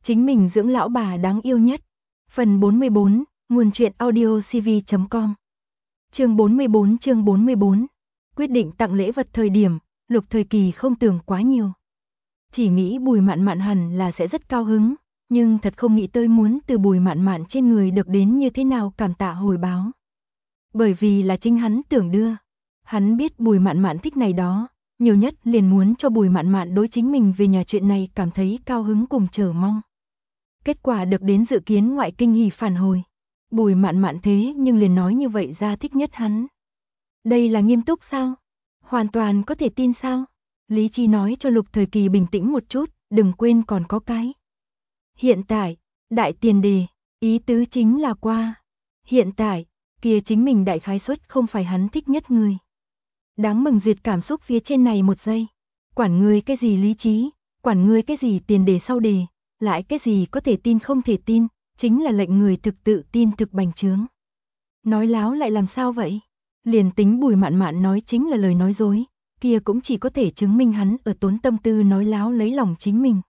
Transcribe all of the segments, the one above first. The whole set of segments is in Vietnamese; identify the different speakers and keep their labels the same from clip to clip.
Speaker 1: Chính mình dưỡng lão bà đáng yêu nhất. Phần 44, nguồn truyện audiocv.com. Chương 44. Quyết định tặng lễ vật thời điểm, Lục Thời Kỳ không tưởng quá nhiều. Chỉ nghĩ Bùi Mạn Mạn hẳn là sẽ rất cao hứng, nhưng thật không nghĩ tới muốn từ Bùi Mạn Mạn trên người được đến như thế nào cảm tạ hồi báo. Bởi vì là chính hắn tưởng đưa. Hắn biết Bùi Mạn Mạn thích này đó, nhiều nhất liền muốn cho Bùi Mạn Mạn đối chính mình về nhà chuyện này cảm thấy cao hứng cùng chờ mong. Kết quả được đến dự kiến ngoại kinh hỉ phản hồi. Bùi Mạn Mạn thế nhưng liền nói như vậy ra thích nhất hắn. Đây là nghiêm túc sao? Hoàn toàn có thể tin sao? Lý Chi nói cho Lục Thời Kỳ bình tĩnh một chút, đừng quên còn có cái. Hiện tại, đại tiền đề, ý tứ chính là qua. Hiện tại, kia chính mình đại khái suất không phải hắn thích nhất người. Đáng mừng duyệt cảm xúc phía trên này một giây. Quản ngươi cái gì lý trí, quản ngươi cái gì tiền đề sau đề, lại cái gì có thể tin không thể tin, chính là lệnh người thực tự tin thực bành trướng. Nói láo lại làm sao vậy? Liền tính Bùi Mạn Mạn nói chính là lời nói dối, kia cũng chỉ có thể chứng minh hắn ở tốn tâm tư nói láo lấy lòng chính mình.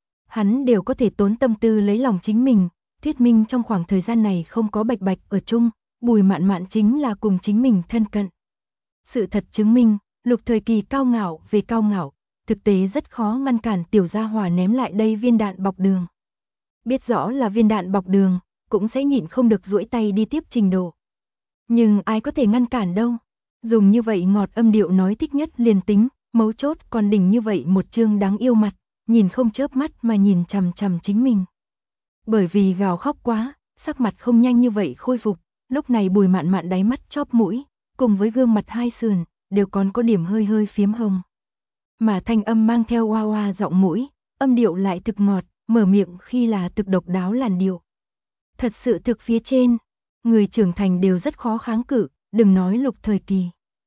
Speaker 1: Hắn đều có thể tốn tâm tư lấy lòng chính mình, thuyết minh trong khoảng thời gian này không có bạch bạch ở chung, Bùi Mạn Mạn chính là cùng chính mình thân cận. Sự thật chứng minh, Lục Thời Kỳ cao ngạo về cao ngạo, thực tế rất khó ngăn cản tiểu gia hỏa ném lại đây viên đạn bọc đường. Biết rõ là viên đạn bọc đường, cũng sẽ nhịn không được duỗi tay đi tiếp trình độ. Nhưng ai có thể ngăn cản đâu? Dùng như vậy ngọt âm điệu nói thích nhất liền tính, mấu chốt còn đỉnh như vậy một chương đáng yêu mặt, nhìn không chớp mắt mà nhìn chằm chằm chính mình. Bởi vì gào khóc quá, sắc mặt không nhanh như vậy khôi phục, lúc này Bùi Mạn Mạn đáy mắt chóp mũi, cùng với gương mặt hai sườn, đều còn có điểm hơi hơi phiếm hồng. Mà thanh âm mang theo oa oa giọng mũi, âm điệu lại thực ngọt, mở miệng khi là thực độc đáo làn điệu. Thật sự thực phía trên, người trưởng thành đều rất khó kháng cự, đừng nói Lục Thời Kỳ.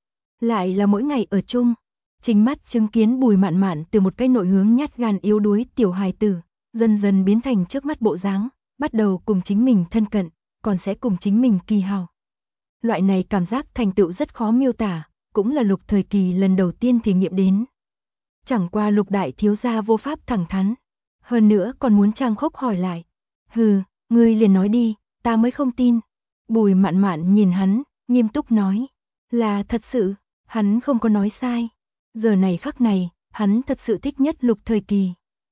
Speaker 1: Lại là mỗi ngày ở chung, chính mắt chứng kiến Bùi Mạn Mạn từ một cái nội hướng nhát gan yếu đuối tiểu hài tử, dần dần biến thành trước mắt bộ dáng, bắt đầu cùng chính mình thân cận, còn sẽ cùng chính mình kỳ hào. Loại này cảm giác thành tựu rất khó miêu tả, cũng là Lục Thời Kỳ lần đầu tiên thể nghiệm đến. Chẳng qua Lục đại thiếu gia vô pháp thẳng thắn, hơn nữa còn muốn trang khốc hỏi lại. Hừ, ngươi liền nói đi, ta mới không tin. Bùi Mạn Mạn nhìn hắn, nghiêm túc nói, là thật sự, hắn không có nói sai. Giờ này khắc này, hắn thật sự thích nhất Lục Thời Kỳ.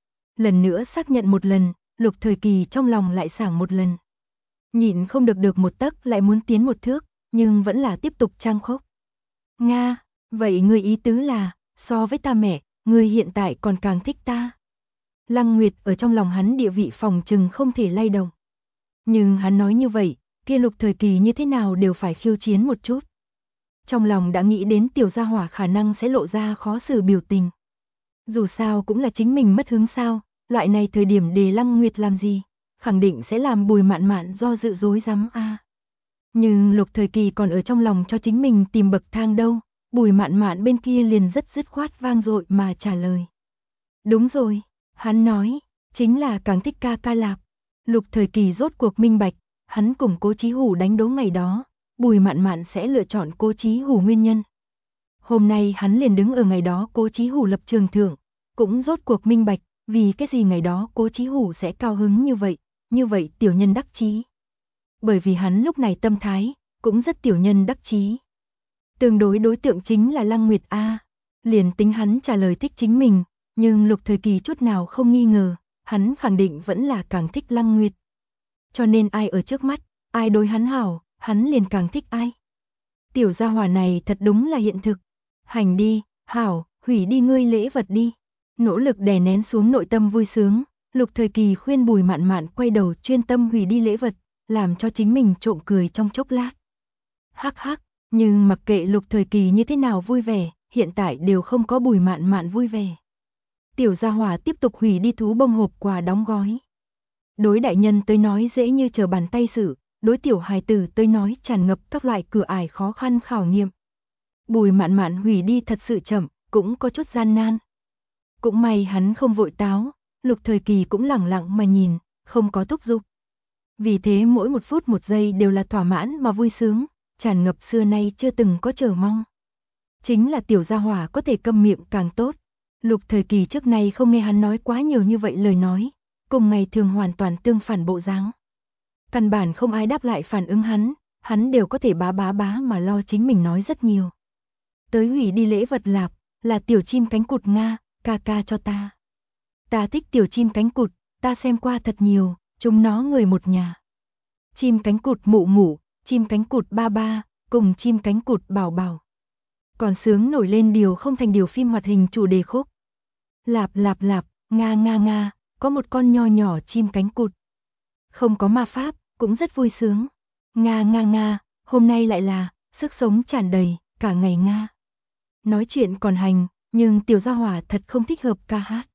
Speaker 1: Lần nữa xác nhận một lần, Lục Thời Kỳ trong lòng lại sảng một lần. Nhịn không được một tấc lại muốn tiến một thước, nhưng vẫn là tiếp tục trang khốc. Nga, vậy ngươi ý tứ là, so với ta mẹ, ngươi hiện tại còn càng thích ta. Lăng Nguyệt ở trong lòng hắn địa vị phòng trừng không thể lay động. Nhưng hắn nói như vậy, kia Lục Thời Kỳ như thế nào đều phải khiêu chiến một chút. Trong lòng đã nghĩ đến tiểu gia hỏa khả năng sẽ lộ ra khó xử biểu tình. Dù sao cũng là chính mình mất hứng sao, loại này thời điểm để Lăng Nguyệt làm gì, khẳng định sẽ làm Bùi Mạn Mạn do dự rối rắm a. Nhưng Lục Thời Kỳ còn ở trong lòng cho chính mình tìm bậc thang đâu, Bùi Mạn Mạn bên kia liền rất dứt khoát vang dội mà trả lời. Đúng rồi, hắn nói, chính là càng thích ca ca lạp. Lục Thời Kỳ rốt cuộc minh bạch, hắn cùng Cố Chí Hủ đánh đố ngày đó, Bùi Mạn Mạn sẽ lựa chọn Cố Chí Hủ nguyên nhân. Hôm nay hắn liền đứng ở ngày đó Cố Chí Hủ lập trường thượng, cũng rốt cuộc minh bạch, vì cái gì ngày đó Cố Chí Hủ sẽ cao hứng như vậy tiểu nhân đắc chí. Bởi vì hắn lúc này tâm thái, cũng rất tiểu nhân đắc chí. Tương đối đối tượng chính là Lăng Nguyệt A. Liền tính hắn trả lời thích chính mình, nhưng Lục Thời Kỳ chút nào không nghi ngờ, hắn khẳng định vẫn là càng thích Lăng Nguyệt. Cho nên ai ở trước mắt, ai đối hắn hảo, hắn liền càng thích ai. Tiểu gia hỏa này thật đúng là hiện thực. Hành đi, hảo, hủy đi ngươi lễ vật đi. Nỗ lực đè nén xuống nội tâm vui sướng, Lục Thời Kỳ khuyên Bùi Mạn Mạn quay đầu chuyên tâm hủy đi lễ vật, làm cho chính mình trộm cười trong chốc lát. Hắc hắc, nhưng mặc kệ Lục Thời Kỳ như thế nào vui vẻ, hiện tại đều không có Bùi Mạn Mạn vui vẻ. Tiểu gia hỏa tiếp tục hủy đi thú bông hộp quà đóng gói. Đối đại nhân tới nói dễ như trở bàn tay xử, đối tiểu hài tử tới nói tràn ngập các loại cửa ải khó khăn khảo nghiệm. Bùi Mạn Mạn hủy đi thật sự chậm, cũng có chút gian nan. Cũng may hắn không vội táo, Lục Thời Kỳ cũng lẳng lặng mà nhìn, không có thúc giục. Vì thế mỗi một phút một giây đều là thỏa mãn mà vui sướng, tràn ngập xưa nay chưa từng có chờ mong. Chính là tiểu gia hỏa có thể câm miệng càng tốt. Lục Thời Kỳ trước nay không nghe hắn nói quá nhiều như vậy lời nói, cùng ngày thường hoàn toàn tương phản bộ dáng. Căn bản không ai đáp lại phản ứng hắn đều có thể bá mà lo chính mình nói rất nhiều. Tới hủy đi lễ vật lạp, là tiểu chim cánh cụt Nga, ca ca cho ta. Ta thích tiểu chim cánh cụt, ta xem qua thật nhiều, chúng nó người một nhà. Chim cánh cụt mụ mụ, chim cánh cụt ba ba, cùng chim cánh cụt bảo bảo. Còn sướng nổi lên điều không thành điều phim hoạt hình chủ đề khúc. Lạp lạp lạp, nga nga nga, có một con nho nhỏ chim cánh cụt. Không có ma pháp, cũng rất vui sướng. Nga nga nga, hôm nay lại là, sức sống tràn đầy, cả ngày nga. Nói chuyện còn hành, nhưng tiểu gia hỏa thật không thích hợp ca hát.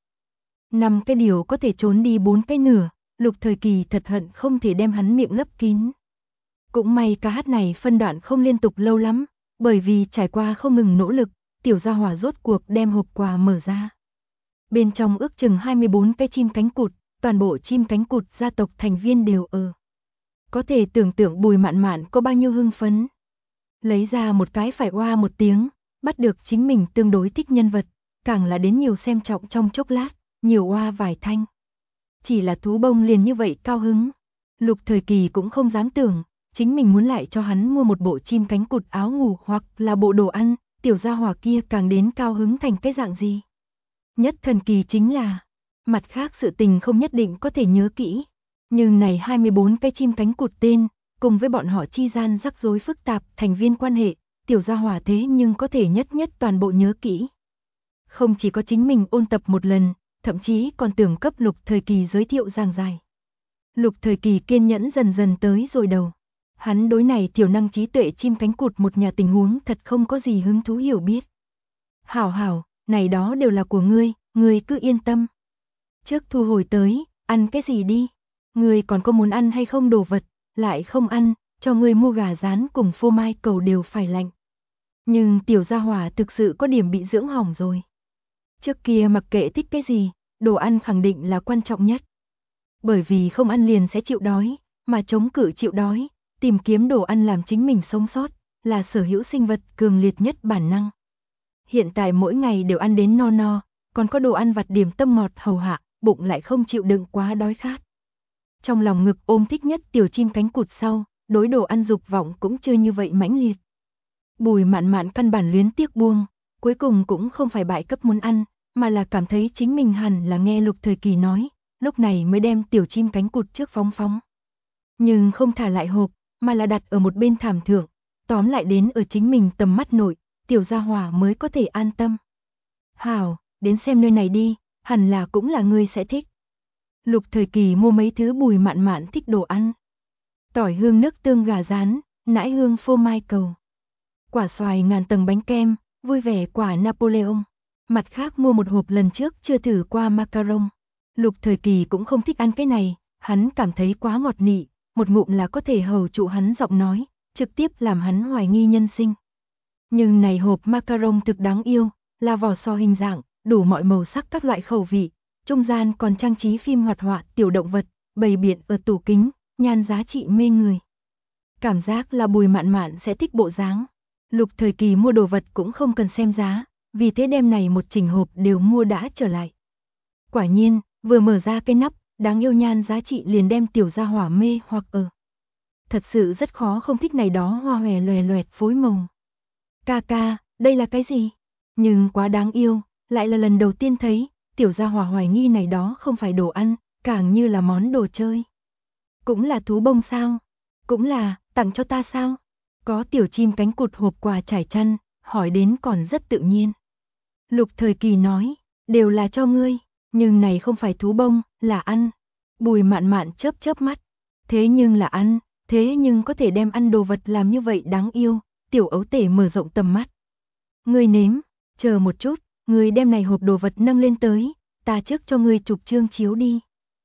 Speaker 1: 5 cái điều có thể trốn đi 4 cái nửa, Lục Thời Kỳ thật hận không thể đem hắn miệng lấp kín. Cũng may ca hát này phân đoạn không liên tục lâu lắm, bởi vì trải qua không ngừng nỗ lực, tiểu gia hỏa rốt cuộc đem hộp quà mở ra. Bên trong ước chừng 24 cái chim cánh cụt, toàn bộ chim cánh cụt gia tộc thành viên đều ở. Có thể tưởng tượng Bùi Mạn Mạn có bao nhiêu hưng phấn. Lấy ra một cái phải oa một tiếng, bắt được chính mình tương đối thích nhân vật, càng là đến nhiều xem trọng trong chốc lát, nhiều oa vài thanh. Chỉ là thú bông liền như vậy cao hứng. Lục Thời Kỳ cũng không dám tưởng, chính mình muốn lại cho hắn mua một bộ chim cánh cụt áo ngủ hoặc là bộ đồ ăn, tiểu gia hỏa kia càng đến cao hứng thành cái dạng gì. Nhất thần kỳ chính là, mặt khác sự tình không nhất định có thể nhớ kỹ, nhưng này 24 cái chim cánh cụt tên, cùng với bọn họ chi gian rắc rối phức tạp thành viên quan hệ, tiểu gia hỏa thế nhưng có thể nhất toàn bộ nhớ kỹ. Không chỉ có chính mình ôn tập một lần, thậm chí còn tưởng cấp Lục Thời Kỳ giới thiệu giảng giải. Lục Thời Kỳ kiên nhẫn dần dần tới rồi đầu. Hắn đối này thiểu năng trí tuệ chim cánh cụt một nhà tình huống thật không có gì hứng thú hiểu biết. Hảo hảo, này đó đều là của ngươi cứ yên tâm. Trước thu hồi tới, ăn cái gì đi? Ngươi còn có muốn ăn hay không đồ vật, lại không ăn, cho ngươi mua gà rán cùng phô mai cầu đều phải lạnh. Nhưng tiểu gia hỏa thực sự có điểm bị dưỡng hỏng rồi. Trước kia mặc kệ thích cái gì, đồ ăn khẳng định là quan trọng nhất. Bởi vì không ăn liền sẽ chịu đói, mà chống cự chịu đói, tìm kiếm đồ ăn làm chính mình sống sót, là sở hữu sinh vật cường liệt nhất bản năng. Hiện tại mỗi ngày đều ăn đến no no, còn có đồ ăn vặt điểm tâm ngọt hầu hạ, bụng lại không chịu đựng quá đói khát. Trong lòng ngực ôm thích nhất tiểu chim cánh cụt sau, đối đồ ăn dục vọng cũng chưa như vậy mãnh liệt. Bùi Mạn Mạn căn bản luyến tiếc buông, cuối cùng cũng không phải bại cấp muốn ăn, mà là cảm thấy chính mình hẳn là nghe Lục Thời Kỳ nói, lúc này mới đem tiểu chim cánh cụt trước phóng. Nhưng không thả lại hộp, mà là đặt ở một bên thảm thượng, tóm lại đến ở chính mình tầm mắt nội, tiểu gia hỏa mới có thể an tâm. Hảo, đến xem nơi này đi, hẳn là cũng là ngươi sẽ thích. Lục Thời Kỳ mua mấy thứ Bùi Mạn Mạn thích đồ ăn. Tỏi hương nước tương gà rán, nãi hương phô mai cầu, quả xoài ngàn tầng bánh kem, vui vẻ quả Napoleon. Mặt khác mua một hộp lần trước chưa thử qua macaron. Lục Thời Kỳ cũng không thích ăn cái này, hắn cảm thấy quá ngọt nị, một ngụm là có thể hầu trụ hắn giọng nói, trực tiếp làm hắn hoài nghi nhân sinh. Nhưng này hộp macaron thực đáng yêu, là vỏ sò hình dạng, đủ mọi màu sắc các loại khẩu vị, trung gian còn trang trí phim hoạt họa tiểu động vật, bày biện ở tủ kính, nhan giá trị mê người. Cảm giác là Bùi Mạn Mạn sẽ thích bộ dáng. Lục Thời Kỳ mua đồ vật cũng không cần xem giá, vì thế đêm này một chỉnh hộp đều mua đã trở lại. Quả nhiên, vừa mở ra cái nắp, đáng yêu nhan giá trị liền đem tiểu gia hỏa mê hoặc ở. Thật sự rất khó không thích này đó hoa hòe loè loẹt phối màu. Ca ca, đây là cái gì? Nhưng quá đáng yêu, lại là lần đầu tiên thấy, tiểu gia hỏa hoài nghi này đó không phải đồ ăn, càng như là món đồ chơi. Cũng là thú bông sao? Cũng là, tặng cho ta sao? Có tiểu chim cánh cụt hộp quà trải chăn, hỏi đến còn rất tự nhiên. Lục Thời Kỳ nói, đều là cho ngươi, nhưng này không phải thú bông, là ăn. Bùi Mạn Mạn chớp mắt, thế nhưng là ăn, thế nhưng có thể đem ăn đồ vật làm như vậy đáng yêu, tiểu ấu tể mở rộng tầm mắt. Ngươi nếm, chờ một chút, ngươi đem này hộp đồ vật nâng lên tới, ta trước cho ngươi chụp chương chiếu đi.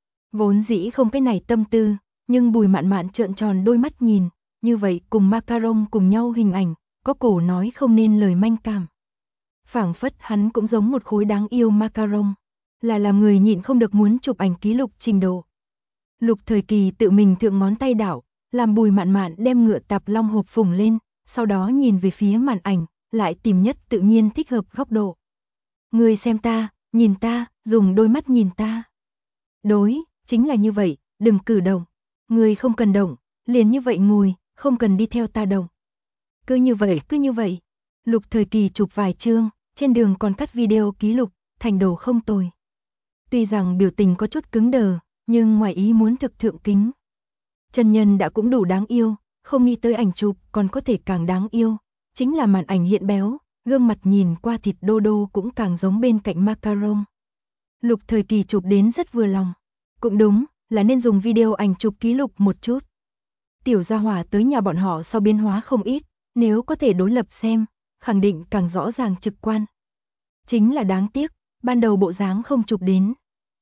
Speaker 1: Vốn dĩ không cái này tâm tư, nhưng Bùi Mạn Mạn trợn tròn đôi mắt nhìn, như vậy cùng macaron cùng nhau hình ảnh, có cổ nói không nên lời manh cảm. Phảng phất hắn cũng giống một khối đáng yêu macaron, là làm người nhịn không được muốn chụp ảnh ký lục trình độ. Lục Thời Kỳ tự mình thượng ngón tay đảo, làm Bùi Mạn Mạn đem ngựa tạp long hộp phủng lên, sau đó nhìn về phía màn ảnh, lại tìm nhất tự nhiên thích hợp góc độ. Ngươi xem ta, nhìn ta, dùng đôi mắt nhìn ta. Đối, chính là như vậy, đừng cử động. Người không cần động, liền như vậy ngồi, không cần đi theo ta động. Cứ như vậy. Lục Thời Kỳ chụp vài chương, trên đường còn cắt video ký lục, thành đồ không tồi. Tuy rằng biểu tình có chút cứng đờ, nhưng ngoài ý muốn thực thượng kính. Chân nhân đã cũng đủ đáng yêu, không nghĩ tới ảnh chụp còn có thể càng đáng yêu. Chính là màn ảnh hiện béo, gương mặt nhìn qua thịt đô đô cũng càng giống bên cạnh macaron. Lục Thời Kỳ chụp đến rất vừa lòng. Cũng đúng, là nên dùng video ảnh chụp ký lục một chút. Tiểu gia hỏa tới nhà bọn họ sau biến hóa không ít, nếu có thể đối lập xem, khẳng định càng rõ ràng trực quan. Chính là đáng tiếc, ban đầu bộ dáng không chụp đến.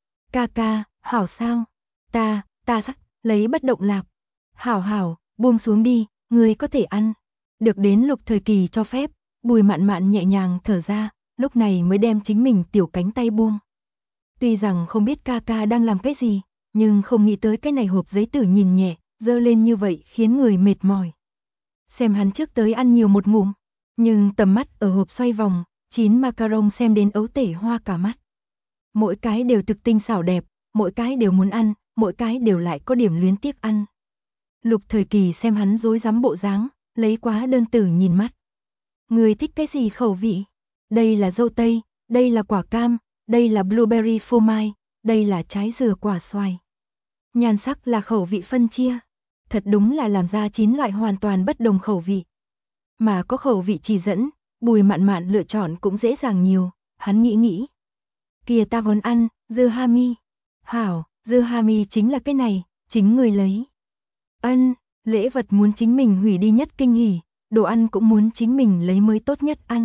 Speaker 1: Ca, hảo sao? Ta sắc, lấy bất động lạc. Hảo, buông xuống đi, ngươi có thể ăn. Được đến Lục Thời Kỳ cho phép, Bùi Mạn Mạn nhẹ nhàng thở ra, lúc này mới đem chính mình tiểu cánh tay buông. Tuy rằng không biết ca đang làm cái gì, nhưng không nghĩ tới cái này hộp giấy tử nhìn nhẹ, dơ lên như vậy khiến người mệt mỏi. Xem hắn trước tới ăn nhiều một ngụm, nhưng tầm mắt ở hộp xoay vòng, 9 macaron xem đến ấu tể hoa cả mắt. Mỗi cái đều thực tinh xảo đẹp, mỗi cái đều muốn ăn, mỗi cái đều lại có điểm luyến tiếc ăn. Lục Thời Kỳ xem hắn rối rắm bộ dáng, lấy quá đơn tử nhìn mắt. Người thích cái gì khẩu vị? Đây là dâu tây, đây là quả cam, đây là blueberry phô mai, đây là trái dừa quả xoài. Nhan sắc là khẩu vị phân chia. Thật đúng là làm ra 9 loại hoàn toàn bất đồng khẩu vị. Mà có khẩu vị chỉ dẫn, Bùi Mạn Mạn lựa chọn cũng dễ dàng nhiều, hắn nghĩ. Kìa ta muốn ăn, dưa hami. Hảo, dưa hami chính là cái này, chính người lấy. Ân, lễ vật muốn chính mình hủy đi nhất kinh hỉ, đồ ăn cũng muốn chính mình lấy mới tốt nhất ăn.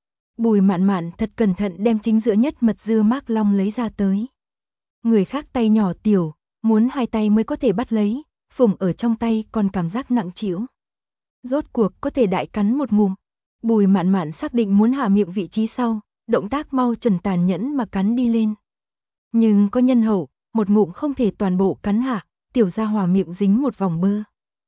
Speaker 1: Bùi Mạn Mạn thật cẩn thận đem chính giữa nhất mật dưa mác long lấy ra tới. Người khác tay nhỏ tiểu, muốn 2 tay mới có thể bắt lấy, phủng ở trong tay còn cảm giác nặng trĩu. Rốt cuộc có thể đại cắn một ngụm. Bùi Mạn Mạn xác định muốn hạ miệng vị trí sau, động tác mau chuẩn tàn nhẫn mà cắn đi lên. Nhưng có nhân hậu, một ngụm không thể toàn bộ cắn hạ, tiểu gia hỏa miệng dính một vòng bơ.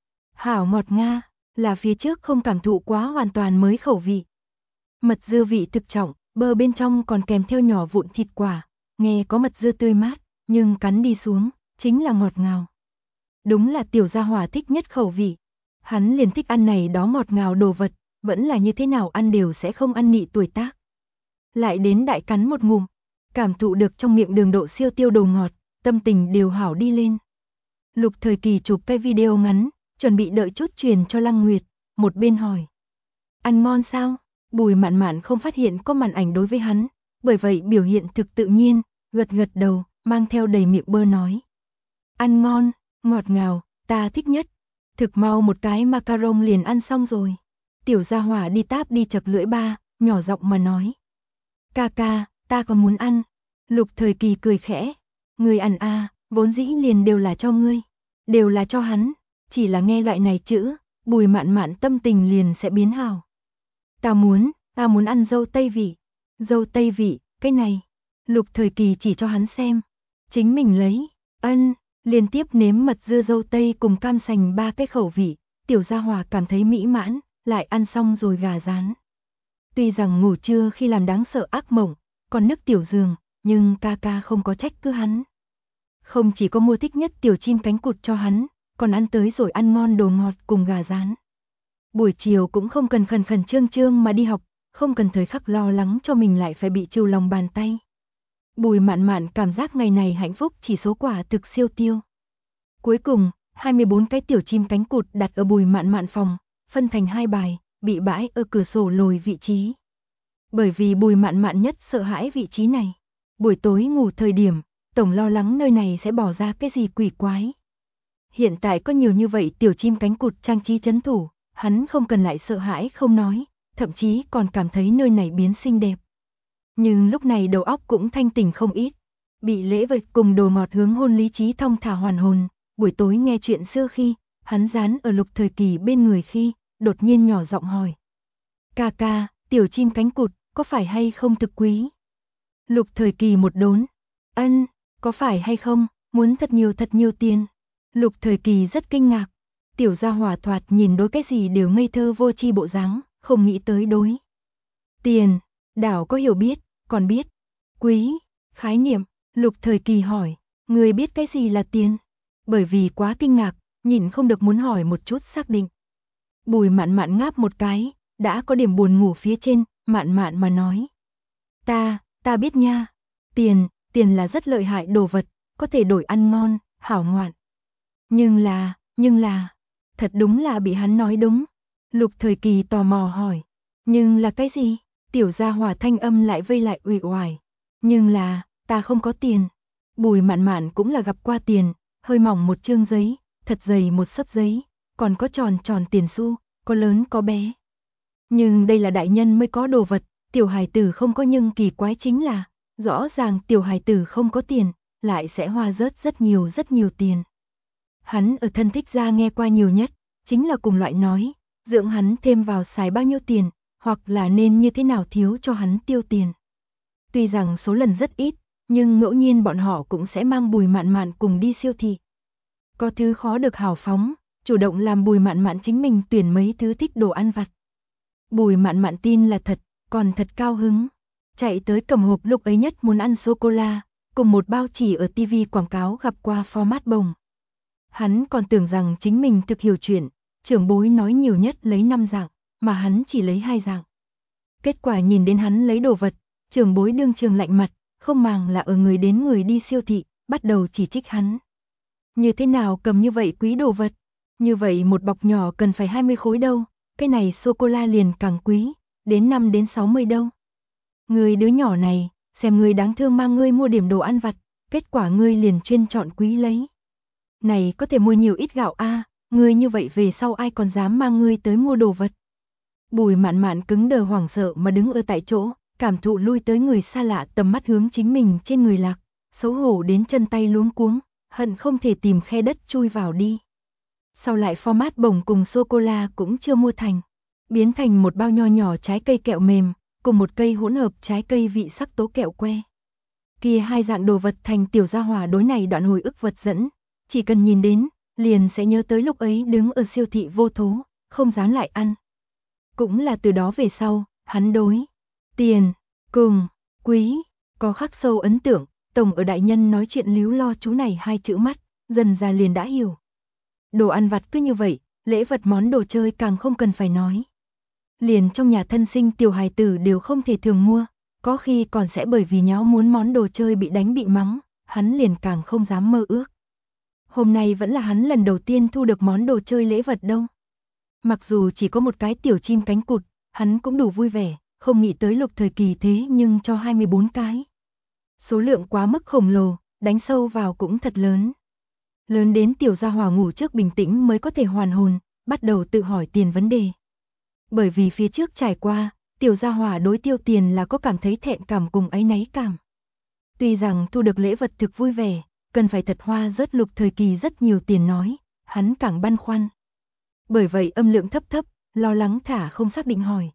Speaker 1: Hảo ngọt nga, là phía trước không cảm thụ quá hoàn toàn mới khẩu vị. Mật dưa vị thực trọng, bơ bên trong còn kèm theo nhỏ vụn thịt quả, nghe có mật dưa tươi mát, nhưng cắn đi xuống, chính là ngọt ngào. Đúng là tiểu gia hỏa thích nhất khẩu vị. Hắn liền thích ăn này đó ngọt ngào đồ vật, vẫn là như thế nào ăn đều sẽ không ăn nị tuổi tác. Lại đến đại cắn một ngụm, cảm thụ được trong miệng đường độ siêu tiêu đồ ngọt, tâm tình đều hảo đi lên. Lục Thời Kỳ chụp cái video ngắn, chuẩn bị đợi chút truyền cho Lăng Nguyệt, một bên hỏi. Ăn ngon sao? Bùi Mạn Mạn không phát hiện có màn ảnh đối với hắn, bởi vậy biểu hiện thực tự nhiên, gật đầu, mang theo đầy miệng bơ nói. Ăn ngon, ngọt ngào, ta thích nhất. Thực mau một cái macaron liền ăn xong rồi. Tiểu gia hỏa đi táp đi chập lưỡi ba, nhỏ giọng mà nói. Ca, ta còn muốn ăn. Lục Thời Kỳ cười khẽ. Người ăn à, vốn dĩ liền đều là cho ngươi. Đều là cho hắn. Chỉ là nghe loại này chữ, Bùi Mạn Mạn tâm tình liền sẽ biến hào. Ta muốn ăn dâu tây vị. Dâu tây vị, cái này. Lục Thời Kỳ chỉ cho hắn xem. Chính mình lấy, ân. Liên tiếp nếm mật dưa dâu tây cùng cam sành 3 cái khẩu vị, tiểu gia hỏa cảm thấy mỹ mãn, lại ăn xong rồi gà rán. Tuy rằng ngủ trưa khi làm đáng sợ ác mộng, còn nức tiểu giường, nhưng ca không có trách cứ hắn. Không chỉ có mua thích nhất tiểu chim cánh cụt cho hắn, còn ăn tới rồi ăn ngon đồ ngọt cùng gà rán. Buổi chiều cũng không cần khẩn trương mà đi học, không cần thời khắc lo lắng cho mình lại phải bị trừ lòng bàn tay. Bùi Mạn Mạn cảm giác ngày này hạnh phúc chỉ số quả thực siêu tiêu. Cuối cùng, 24 cái tiểu chim cánh cụt đặt ở Bùi Mạn Mạn phòng, phân thành 2 bài, bị bãi ở cửa sổ lồi vị trí. Bởi vì Bùi Mạn Mạn nhất sợ hãi vị trí này. Buổi tối ngủ thời điểm, tổng lo lắng nơi này sẽ bỏ ra cái gì quỷ quái. Hiện tại có nhiều như vậy tiểu chim cánh cụt trang trí trấn thủ, hắn không cần lại sợ hãi không nói, thậm chí còn cảm thấy nơi này biến xinh đẹp. Nhưng lúc này đầu óc cũng thanh tỉnh không ít. Bị lễ vật cùng đồ ngọt hướng hôn lý trí thong thả hoàn hồn, buổi tối nghe chuyện xưa khi, hắn dán ở Lục Thời Kỳ bên người khi, đột nhiên nhỏ giọng hỏi. Ca, tiểu chim cánh cụt, có phải hay không thực quý? Lục Thời Kỳ một đốn. Ân, có phải hay không, muốn thật nhiều tiền. Lục Thời Kỳ rất kinh ngạc. Tiểu gia hỏa thoạt nhìn đối cái gì đều ngây thơ vô tri bộ dáng, không nghĩ tới đối. Tiền, đảo có hiểu biết, còn biết. Quý, khái niệm, Lục Thời Kỳ hỏi. Ngươi biết cái gì là tiền? Bởi vì quá kinh ngạc, nhịn không được muốn hỏi một chút xác định. Bùi Mạn Mạn ngáp một cái, đã có điểm buồn ngủ phía trên, Mạn Mạn mà nói. Ta biết nha. Tiền là rất lợi hại đồ vật, có thể đổi ăn ngon, hảo ngoạn. Nhưng là, thật đúng là bị hắn nói đúng. Lục Thời Kỳ tò mò hỏi. Nhưng là cái gì? Tiểu gia hỏa thanh âm lại vây lại uể oải. Nhưng là, ta không có tiền. Bùi Mạn Mạn cũng là gặp qua tiền, hơi mỏng một chương giấy, thật dày một xấp giấy, còn có tròn tròn tiền xu, có lớn có bé. Nhưng đây là đại nhân mới có đồ vật, tiểu hài tử không có, nhưng kỳ quái chính là, rõ ràng tiểu hài tử không có tiền, lại sẽ hoa rớt rất nhiều tiền. Hắn ở thân thích gia nghe qua nhiều nhất, chính là cùng loại nói, dưỡng hắn thêm vào xài bao nhiêu tiền, hoặc là nên như thế nào thiếu cho hắn tiêu tiền. Tuy rằng số lần rất ít, nhưng ngẫu nhiên bọn họ cũng sẽ mang Bùi Mạn Mạn cùng đi siêu thị. Có thứ khó được hào phóng, chủ động làm Bùi Mạn Mạn chính mình tuyển mấy thứ thích đồ ăn vặt. Bùi Mạn Mạn tin là thật, còn thật cao hứng. Chạy tới cầm hộp, lúc ấy nhất muốn ăn sô-cô-la, cùng một bao chỉ ở TV quảng cáo gặp qua format bồng. Hắn còn tưởng rằng chính mình thực hiểu chuyện, trưởng bối nói nhiều nhất lấy 5 dạng, mà hắn chỉ lấy 2 dạng. Kết quả nhìn đến hắn lấy đồ vật, trưởng bối đương trường lạnh mặt, không màng là ở người đến người đi siêu thị, bắt đầu chỉ trích hắn. Như thế nào cầm như vậy quý đồ vật? Như vậy một bọc nhỏ cần phải 20 khối đâu, cái này sô-cô-la liền càng quý, đến 5 đến 60 đâu. Người đứa nhỏ này, xem người đáng thương mang ngươi mua điểm đồ ăn vặt, kết quả ngươi liền chuyên chọn quý lấy. Này có thể mua nhiều ít gạo a, ngươi như vậy về sau ai còn dám mang ngươi tới mua đồ vật. Bùi Mạn Mạn cứng đờ hoảng sợ mà đứng ở tại chỗ, cảm thụ lui tới người xa lạ tầm mắt hướng chính mình trên người lạc, xấu hổ đến chân tay luống cuống, hận không thể tìm khe đất chui vào đi. Sau lại format bồng cùng sô-cô-la cũng chưa mua thành, biến thành một bao nho nhỏ trái cây kẹo mềm, cùng một cây hỗn hợp trái cây vị sắc tố kẹo que. Kia hai dạng đồ vật thành tiểu gia hỏa đối này đoạn hồi ức vật dẫn, chỉ cần nhìn đến, liền sẽ nhớ tới lúc ấy đứng ở siêu thị vô thố, không dám lại ăn. Cũng là từ đó về sau, hắn đối tiền, cùng, quý, có khắc sâu ấn tượng, tổng ở đại nhân nói chuyện líu lo chú này hai chữ mắt, dần ra liền đã hiểu. Đồ ăn vặt cứ như vậy, lễ vật món đồ chơi càng không cần phải nói. Liền trong nhà thân sinh tiểu hài tử đều không thể thường mua, có khi còn sẽ bởi vì nháo muốn món đồ chơi bị đánh bị mắng, hắn liền càng không dám mơ ước. Hôm nay vẫn là hắn lần đầu tiên thu được món đồ chơi lễ vật đâu. Mặc dù chỉ có một cái tiểu chim cánh cụt, hắn cũng đủ vui vẻ, không nghĩ tới Lục Thời Kỳ thế nhưng cho 24 cái. Số lượng quá mức khổng lồ, đánh sâu vào cũng thật lớn. Lớn đến tiểu gia hỏa ngủ trước bình tĩnh mới có thể hoàn hồn, bắt đầu tự hỏi tiền vấn đề. Bởi vì phía trước trải qua, tiểu gia hỏa đối tiêu tiền là có cảm thấy thẹn cảm cùng áy náy cảm. Tuy rằng thu được lễ vật thực vui vẻ, cần phải thật hoa rớt Lục Thời Kỳ rất nhiều tiền nói, hắn càng băn khoăn. Bởi vậy âm lượng thấp thấp, lo lắng thả không xác định hỏi.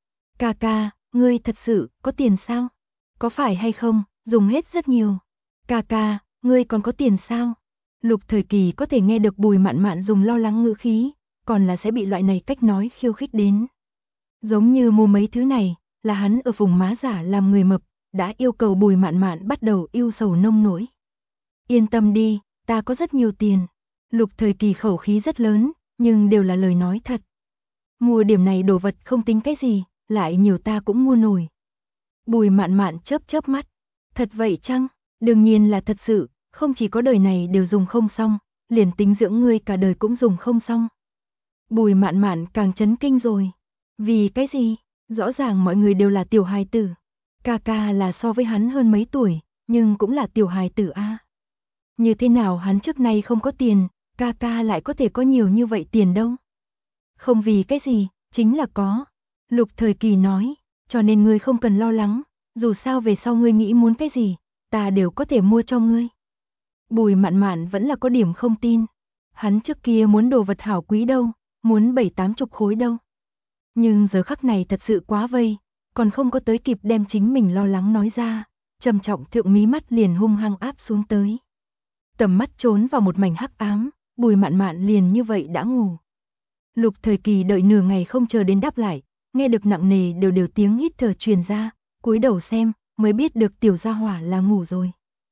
Speaker 1: Ca, ngươi thật sự có tiền sao? Có phải hay không, dùng hết rất nhiều. Ca, ngươi còn có tiền sao? Lục Thời Kỳ có thể nghe được Bùi Mạn Mạn dùng lo lắng ngữ khí, còn là sẽ bị loại này cách nói khiêu khích đến. Giống như mua mấy thứ này, là hắn ở vùng má giả làm người mập, đã yêu cầu Bùi Mạn Mạn bắt đầu yêu sầu nông nỗi. Yên tâm đi, ta có rất nhiều tiền. Lục Thời Kỳ khẩu khí rất lớn, nhưng đều là lời nói thật. Mua điểm này đồ vật không tính cái gì, lại nhiều ta cũng mua nổi. Bùi Mạn Mạn chớp mắt. Thật vậy chăng? Đương nhiên là thật sự, không chỉ có đời này đều dùng không xong, liền tính dưỡng ngươi cả đời cũng dùng không xong. Bùi Mạn Mạn càng chấn kinh rồi. Vì cái gì? Rõ ràng mọi người đều là tiểu hài tử. Ca là so với hắn hơn mấy tuổi, nhưng cũng là tiểu hài tử a. Như thế nào hắn trước nay không có tiền, ca lại có thể có nhiều như vậy tiền đâu? Không vì cái gì, chính là có. Lục Thời Kỳ nói, cho nên ngươi không cần lo lắng, dù sao về sau ngươi nghĩ muốn cái gì, ta đều có thể mua cho ngươi. Bùi Mạn Mạn vẫn là có điểm không tin. Hắn trước kia muốn đồ vật hảo quý đâu, muốn 7-80 khối đâu. Nhưng giờ khắc này thật sự quá vây, còn không có tới kịp đem chính mình lo lắng nói ra, trầm trọng thượng mí mắt liền hung hăng áp xuống tới. Tầm mắt trốn vào một mảnh hắc ám, Bùi Mạn Mạn liền như vậy đã ngủ. Lục Thời Kỳ đợi nửa ngày không chờ đến đáp lại, nghe được nặng nề đều tiếng hít thở truyền ra, cúi đầu xem, mới biết được tiểu gia hỏa là ngủ rồi.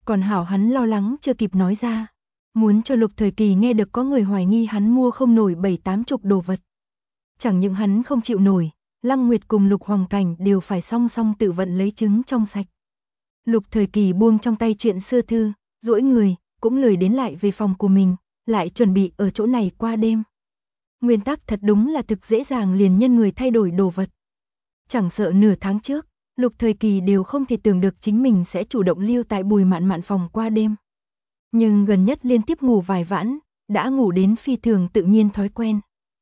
Speaker 1: Còn hảo hắn lo lắng chưa kịp nói ra. Muốn cho Lục Thời Kỳ nghe được có người hoài nghi hắn mua không nổi 7-80 đồ vật. Chẳng những hắn không chịu nổi, Lăng Nguyệt cùng Lục Hoàng Cảnh đều phải song song tự vận lấy trứng trong sạch. Lục Thời Kỳ buông trong tay chuyện xưa thư, duỗi người, cũng lười đến lại về phòng của mình, lại chuẩn bị ở chỗ này qua đêm. Nguyên tắc thật đúng là thực dễ dàng liền nhân người thay đổi đồ vật. Chẳng sợ nửa tháng trước, Lục Thời Kỳ đều không thể tưởng được chính mình sẽ chủ động lưu tại Bùi Mạn Mạn phòng qua đêm. Nhưng gần nhất liên tiếp ngủ vài vãn, đã ngủ đến phi thường tự nhiên thói quen.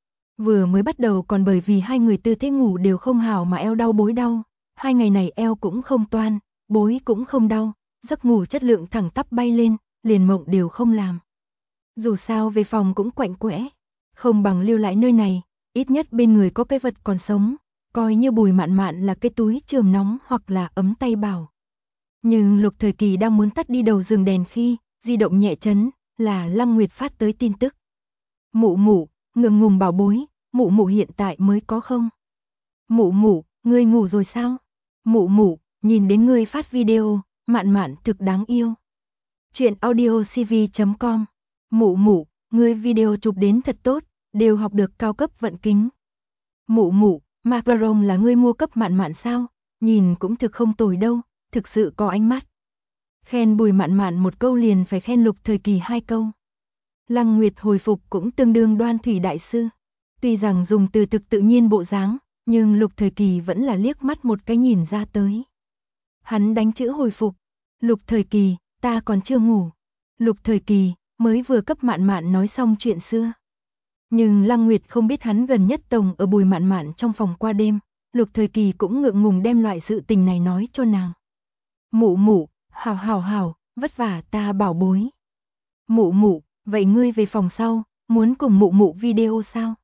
Speaker 1: Vừa mới bắt đầu còn bởi vì hai người tư thế ngủ đều không hảo mà eo đau bối đau, 2 ngày này eo cũng không toan, bối cũng không đau, giấc ngủ chất lượng thẳng tắp bay lên, liền mộng đều không làm. Dù sao về phòng cũng quạnh quẽ, không bằng lưu lại nơi này, ít nhất bên người có cái vật còn sống, coi như Bùi Mạn Mạn là cái túi chườm nóng hoặc là ấm tay bảo. Nhưng Lục Thời Kỳ đang muốn tắt đi đầu giường đèn khi, di động nhẹ chấn, là Lăng Nguyệt phát tới tin tức. Mụ mụ, ngượng ngùng bảo bối, mụ mụ hiện tại mới có không? Mụ mụ, ngươi ngủ rồi sao? Mụ mụ, nhìn đến ngươi phát video, Mạn Mạn thực đáng yêu. Chuyện audiocv.com. Mụ mụ, ngươi video chụp đến thật tốt, đều học được cao cấp vận kính. Mụ mụ, macaron là ngươi mua cấp Mạn Mạn sao? Nhìn cũng thực không tồi đâu, thực sự có ánh mắt. Khen Bùi Mạn Mạn một câu liền phải khen Lục Thời Kỳ 2 câu. Lăng Nguyệt hồi phục cũng tương đương Đoan Thủy đại sư. Tuy rằng dùng từ thực tự nhiên bộ dáng, nhưng Lục Thời Kỳ vẫn là liếc mắt một cái nhìn ra tới. Hắn đánh chữ hồi phục. Lục Thời Kỳ, ta còn chưa ngủ. Lục Thời Kỳ mới vừa cấp Mạn Mạn nói xong chuyện xưa. Nhưng Lăng Nguyệt không biết hắn gần nhất tổng ở Bùi Mạn Mạn trong phòng qua đêm. Lục Thời Kỳ cũng ngượng ngùng đem loại sự tình này nói cho nàng. Mụ mụ, hảo, vất vả ta bảo bối. Mụ mụ, vậy ngươi về phòng sau, muốn cùng mụ mụ video sao?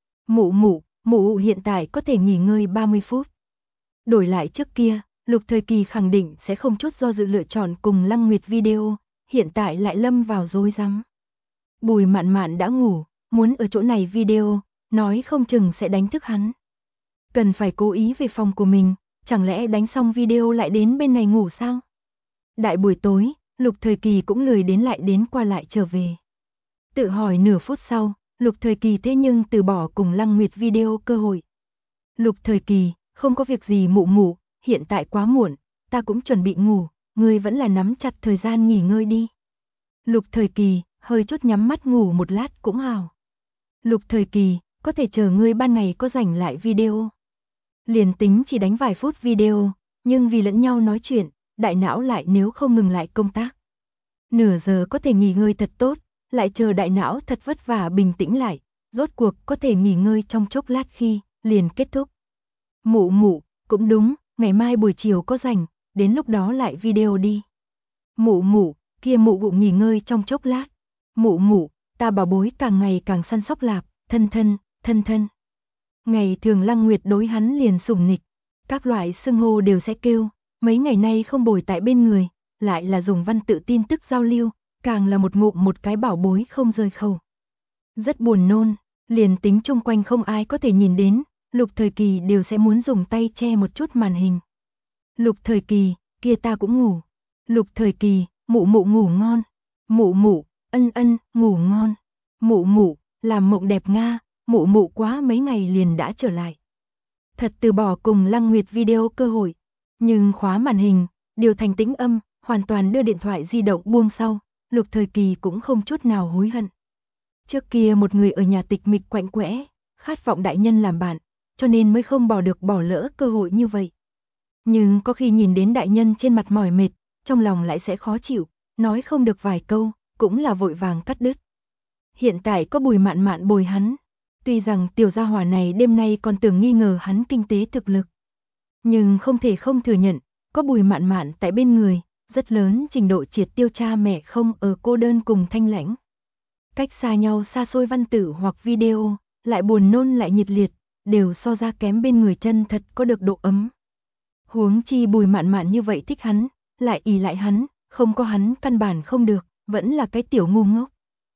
Speaker 1: Mụ mụ hiện tại có thể nghỉ ngơi 30 phút. Đổi lại trước kia, Lục Thời Kỳ khẳng định sẽ không chút do dự lựa chọn cùng Lăng Nguyệt video, hiện tại lại lâm vào rối rắm. Bùi Mạn Mạn đã ngủ, muốn ở chỗ này video, nói không chừng sẽ đánh thức hắn. Cần phải cố ý về phòng của mình, chẳng lẽ đánh xong video lại đến bên này ngủ sao? Đại buổi tối, Lục Thời Kỳ cũng lười đến lại đến qua lại trở về. Tự hỏi nửa phút sau, Lục Thời Kỳ thế nhưng từ bỏ cùng Lăng Nguyệt video cơ hội. Lục Thời Kỳ, không có việc gì mụ mụ, hiện tại quá muộn, ta cũng chuẩn bị ngủ, ngươi vẫn là nắm chặt thời gian nghỉ ngơi đi. Lục Thời Kỳ, hơi chút nhắm mắt ngủ một lát cũng hào. Lục Thời Kỳ, có thể chờ ngươi ban ngày có rảnh lại video. Liền tính chỉ đánh vài phút video, nhưng vì lẫn nhau nói chuyện, đại não lại nếu không ngừng lại công tác. Nửa giờ có thể nghỉ ngơi thật tốt, lại chờ đại não thật vất vả bình tĩnh lại, rốt cuộc có thể nghỉ ngơi trong chốc lát khi, liền kết thúc. Mụ mụ, cũng đúng, ngày mai buổi chiều có rảnh, đến lúc đó lại video đi. Mụ mụ, kia mụ bụng nghỉ ngơi trong chốc lát. Mụ mụ, ta bảo bối càng ngày càng săn sóc lạp, thân thân. Ngày thường Lăng Nguyệt đối hắn liền sủng nịch, các loại xưng hô đều sẽ kêu, mấy ngày nay không bồi tại bên người, lại là dùng văn tự tin tức giao lưu, càng là một ngụm một cái bảo bối không rời khẩu. Rất buồn nôn, liền tính chung quanh không ai có thể nhìn đến, Lục Thời Kỳ đều sẽ muốn dùng tay che một chút màn hình. Lục Thời Kỳ, kia ta cũng ngủ. Lục Thời Kỳ, mụ mụ ngủ ngon. Mụ mụ, ân, ngủ ngon. Mụ mụ, làm mộng đẹp nga, mụ mụ quá mấy ngày liền đã trở lại. Thật từ bỏ cùng Lăng Nguyệt video cơ hội, nhưng khóa màn hình, điều thành tĩnh âm, hoàn toàn đưa điện thoại di động buông sau, Lục Thời Kỳ cũng không chút nào hối hận. Trước kia một người ở nhà tịch mịch quạnh quẽ, khát vọng đại nhân làm bạn, cho nên mới không bỏ được bỏ lỡ cơ hội như vậy. Nhưng có khi nhìn đến đại nhân trên mặt mỏi mệt, trong lòng lại sẽ khó chịu, nói không được vài câu, cũng là vội vàng cắt đứt. Hiện tại có Bùi Mạn Mạn bồi hắn, tuy rằng tiểu gia hỏa này đêm nay còn tưởng nghi ngờ hắn kinh tế thực lực, nhưng không thể không thừa nhận, có Bùi Mạn Mạn tại bên người, rất lớn trình độ triệt tiêu cha mẹ không ở cô đơn cùng thanh lãnh. Cách xa nhau xa xôi văn tử hoặc video, lại buồn nôn lại nhiệt liệt, đều so ra kém bên người chân thật có được độ ấm. Huống chi Bùi Mạn Mạn như vậy thích hắn, lại ỷ lại hắn, không có hắn căn bản không được, vẫn là cái tiểu ngu ngốc.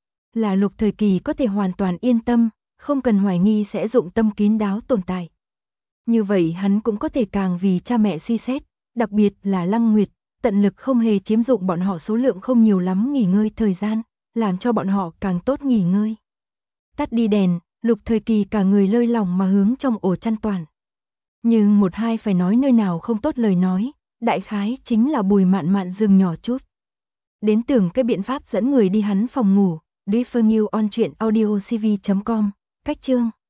Speaker 1: Là Lục Thời Kỳ có thể hoàn toàn yên tâm, không cần hoài nghi sẽ dụng tâm kín đáo tồn tại. Như vậy hắn cũng có thể càng vì cha mẹ suy xét, đặc biệt là Lăng Nguyệt, tận lực không hề chiếm dụng bọn họ số lượng không nhiều lắm nghỉ ngơi thời gian, làm cho bọn họ càng tốt nghỉ ngơi. Tắt đi đèn, Lục Thời Kỳ cả người lơi lỏng mà hướng trong ổ chăn toàn. Nhưng một hai phải nói nơi nào không tốt lời nói, đại khái chính là Bùi Mạn Mạn dừng nhỏ chút. Đến tưởng cái biện pháp dẫn người đi hắn phòng ngủ, Lý Phương Nghiêu on truyện audiocv.com, cách chương.